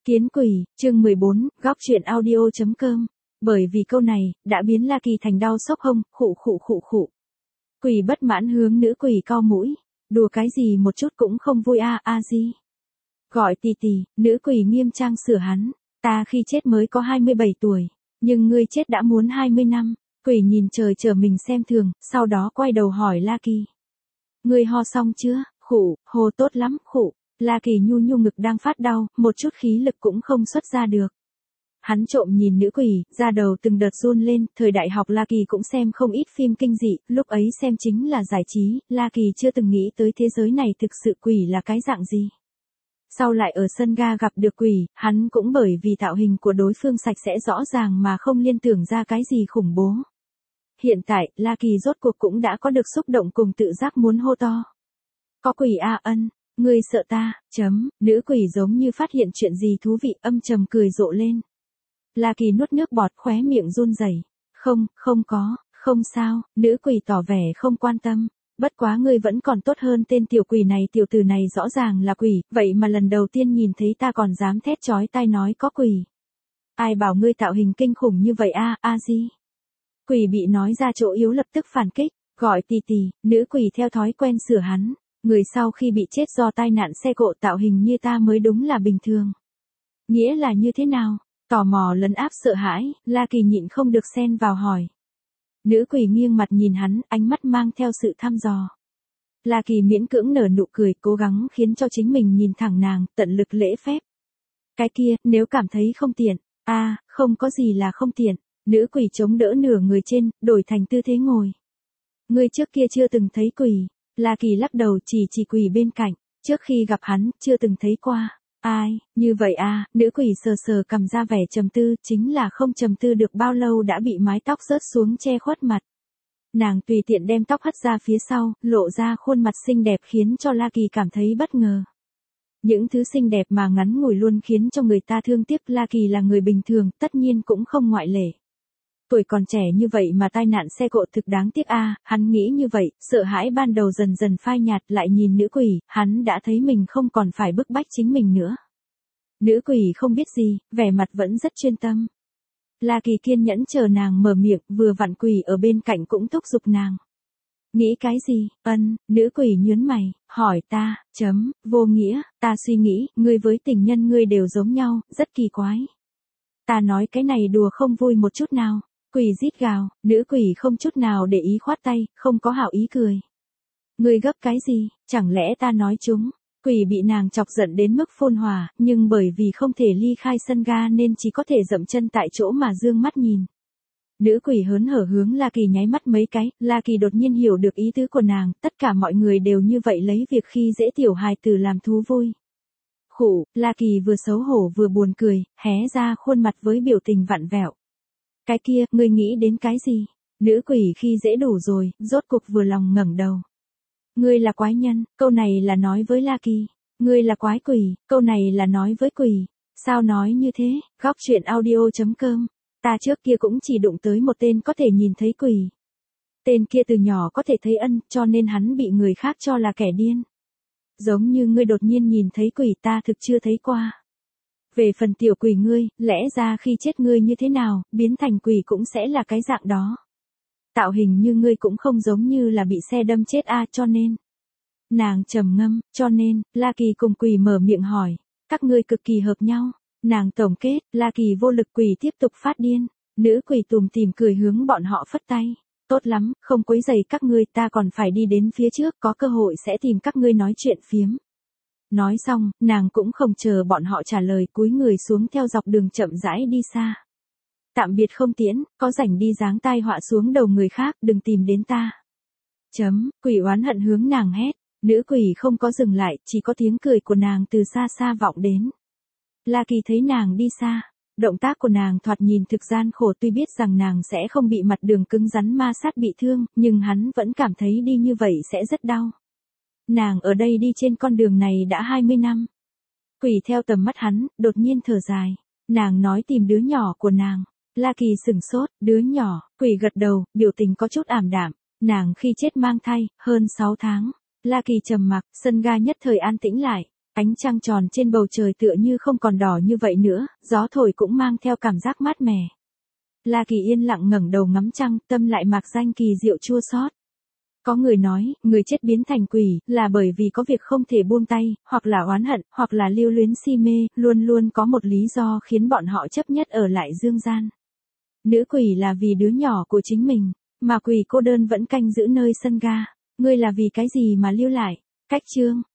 Kiến quỷ, chương 14, góc truyện audio.com. Bởi vì câu này, đã biến La Kỳ thành đau xốc hông, khụ khụ khụ khụ. Quỷ bất mãn hướng nữ quỷ cau mũi. Đùa cái gì một chút cũng không vui a gì. Gọi tì tì, nữ quỷ nghiêm trang sửa hắn. Ta khi chết mới có 27 tuổi. Nhưng ngươi chết đã muốn 20 năm. Quỷ nhìn trời chờ mình xem thường, sau đó quay đầu hỏi La Kỳ. Ngươi ho xong chưa? Khụ, hồ tốt lắm, khụ. La Kỳ nhu nhu ngực đang phát đau, một chút khí lực cũng không xuất ra được. Hắn trộm nhìn nữ quỷ, da đầu từng đợt run lên, thời đại học La Kỳ cũng xem không ít phim kinh dị, lúc ấy xem chính là giải trí, La Kỳ chưa từng nghĩ tới thế giới này thực sự quỷ là cái dạng gì. Sau lại ở sân ga gặp được quỷ, hắn cũng bởi vì tạo hình của đối phương sạch sẽ rõ ràng mà không liên tưởng ra cái gì khủng bố. Hiện tại, La Kỳ rốt cuộc cũng đã có được xúc động cùng tự giác muốn hô to. Có quỷ ân. Ngươi sợ ta, nữ quỷ giống như phát hiện chuyện gì thú vị âm trầm cười rộ lên. La Kỳ nuốt nước bọt khóe miệng run rẩy. Không có, không sao, nữ quỷ tỏ vẻ không quan tâm. Bất quá ngươi vẫn còn tốt hơn tên tiểu quỷ này, tiểu tử này rõ ràng là quỷ, vậy mà lần đầu tiên nhìn thấy ta còn dám thét chói tai nói có quỷ. Ai bảo ngươi tạo hình kinh khủng như vậy gì? Quỷ bị nói ra chỗ yếu lập tức phản kích, gọi tì tì, nữ quỷ theo thói quen sửa hắn. Người sau khi bị chết do tai nạn xe cộ tạo hình như ta mới đúng là bình thường. Nghĩa là như thế nào? Tò mò lấn áp sợ hãi, La Kỳ nhịn không được xen vào hỏi. Nữ quỷ nghiêng mặt nhìn hắn, ánh mắt mang theo sự thăm dò. La Kỳ miễn cưỡng nở nụ cười, cố gắng khiến cho chính mình nhìn thẳng nàng, tận lực lễ phép. Cái kia, nếu cảm thấy không tiện, không có gì là không tiện. Nữ quỷ chống đỡ nửa người trên, đổi thành tư thế ngồi. Ngươi trước kia chưa từng thấy quỷ. La Kỳ lắc đầu chỉ quỷ bên cạnh, trước khi gặp hắn, chưa từng thấy qua. Ai, như vậy nữ quỷ sờ cầm ra vẻ trầm tư, chính là không trầm tư được bao lâu đã bị mái tóc rớt xuống che khuất mặt. Nàng tùy tiện đem tóc hất ra phía sau, lộ ra khuôn mặt xinh đẹp khiến cho La Kỳ cảm thấy bất ngờ. Những thứ xinh đẹp mà ngắn ngủi luôn khiến cho người ta thương tiếc. La Kỳ là người bình thường, tất nhiên cũng không ngoại lệ. Tuổi còn trẻ như vậy mà tai nạn xe cộ thực đáng tiếc hắn nghĩ như vậy, sợ hãi ban đầu dần dần phai nhạt, lại nhìn nữ quỷ, hắn đã thấy mình không còn phải bức bách chính mình nữa. Nữ quỷ không biết gì, vẻ mặt vẫn rất chuyên tâm. La Kỳ kiên nhẫn chờ nàng mở miệng, vừa vặn quỷ ở bên cạnh cũng thúc giục nàng. Nghĩ cái gì? Nữ quỷ nhướng mày, hỏi ta, vô nghĩa, ta suy nghĩ, ngươi với tình nhân ngươi đều giống nhau, rất kỳ quái. Ta nói cái này đùa không vui một chút nào. Quỷ rít gào, nữ quỷ không chút nào để ý khoát tay, không có hảo ý cười. Ngươi gấp cái gì, chẳng lẽ ta nói chúng? Quỷ bị nàng chọc giận đến mức phun hỏa, nhưng bởi vì không thể ly khai sân ga nên chỉ có thể dậm chân tại chỗ mà dương mắt nhìn. Nữ quỷ hớn hở hướng La Kỳ nháy mắt mấy cái, La Kỳ đột nhiên hiểu được ý tứ của nàng, tất cả mọi người đều như vậy lấy việc khi dễ tiểu hài tử làm thú vui. Khụ, La Kỳ vừa xấu hổ vừa buồn cười, hé ra khuôn mặt với biểu tình vặn vẹo. Cái kia, ngươi nghĩ đến cái gì? Nữ quỷ khi dễ đủ rồi, rốt cuộc vừa lòng ngẩng đầu. Ngươi là quái nhân, câu này là nói với La Kỳ. Ngươi là quái quỷ, câu này là nói với quỷ. Sao nói như thế? Góc truyện audio.com. Ta trước kia cũng chỉ đụng tới một tên có thể nhìn thấy quỷ. Tên kia từ nhỏ có thể thấy cho nên hắn bị người khác cho là kẻ điên. Giống như ngươi đột nhiên nhìn thấy quỷ, ta thực chưa thấy qua. Về phần tiểu quỷ ngươi, lẽ ra khi chết ngươi như thế nào, biến thành quỷ cũng sẽ là cái dạng đó. Tạo hình như ngươi cũng không giống như là bị xe đâm chết cho nên. Nàng trầm ngâm, cho nên, La Kỳ cùng quỷ mở miệng hỏi, các ngươi cực kỳ hợp nhau. Nàng tổng kết, La Kỳ vô lực, quỷ tiếp tục phát điên. Nữ quỷ tùm tìm cười hướng bọn họ phất tay. Tốt lắm, không quấy rầy các ngươi, ta còn phải đi đến phía trước, có cơ hội sẽ tìm các ngươi nói chuyện phiếm. Nói xong, nàng cũng không chờ bọn họ trả lời, cúi người xuống theo dọc đường chậm rãi đi xa. Tạm biệt không tiễn, có rảnh đi giáng tai họa xuống đầu người khác, đừng tìm đến ta. Quỷ oán hận hướng nàng hét, nữ quỷ không có dừng lại, chỉ có tiếng cười của nàng từ xa xa vọng đến. La Kỳ thấy nàng đi xa, động tác của nàng thoạt nhìn thực gian khổ, tuy biết rằng nàng sẽ không bị mặt đường cứng rắn ma sát bị thương, nhưng hắn vẫn cảm thấy đi như vậy sẽ rất đau. Nàng ở đây đi trên con đường này đã 20 năm. Quỷ theo tầm mắt hắn, đột nhiên thở dài. Nàng nói tìm đứa nhỏ của nàng. La Kỳ sửng sốt, đứa nhỏ, quỷ gật đầu, biểu tình có chút ảm đạm. Nàng khi chết mang thai, hơn 6 tháng. La Kỳ trầm mặc, sân ga nhất thời an tĩnh lại. Ánh trăng tròn trên bầu trời tựa như không còn đỏ như vậy nữa, gió thổi cũng mang theo cảm giác mát mẻ. La Kỳ yên lặng ngẩng đầu ngắm trăng, tâm lại mạc danh kỳ diệu chua xót. Có người nói, người chết biến thành quỷ, là bởi vì có việc không thể buông tay, hoặc là oán hận, hoặc là lưu luyến si mê, luôn luôn có một lý do khiến bọn họ chấp nhất ở lại dương gian. Nữ quỷ là vì đứa nhỏ của chính mình, mà quỷ cô đơn vẫn canh giữ nơi sân ga. Ngươi là vì cái gì mà lưu lại? Cách chương